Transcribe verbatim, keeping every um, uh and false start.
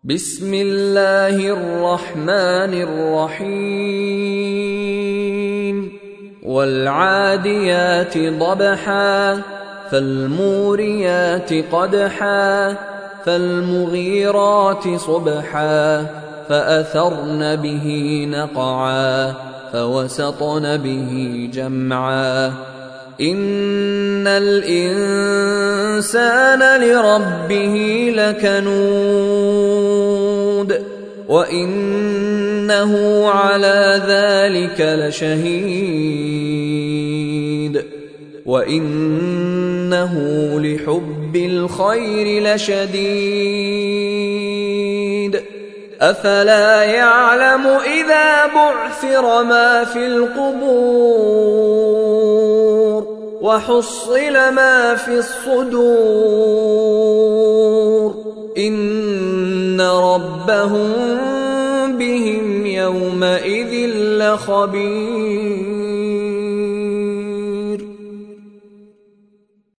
بسم الله الرحمن الرحيم والعاديات ضبحا فالموريات قدحا فالمغيرات صبحا فأثرن به نقعا فوسطن به جمعا إن الإنسان لربه لكنود وإنه على ذلك لشهيد وإنه لحب الخير لشديد أفلا يعلم إذا بعثر ما في القبور وحصل ما في الصدور إن ربهم بهم يومئذ لخبير.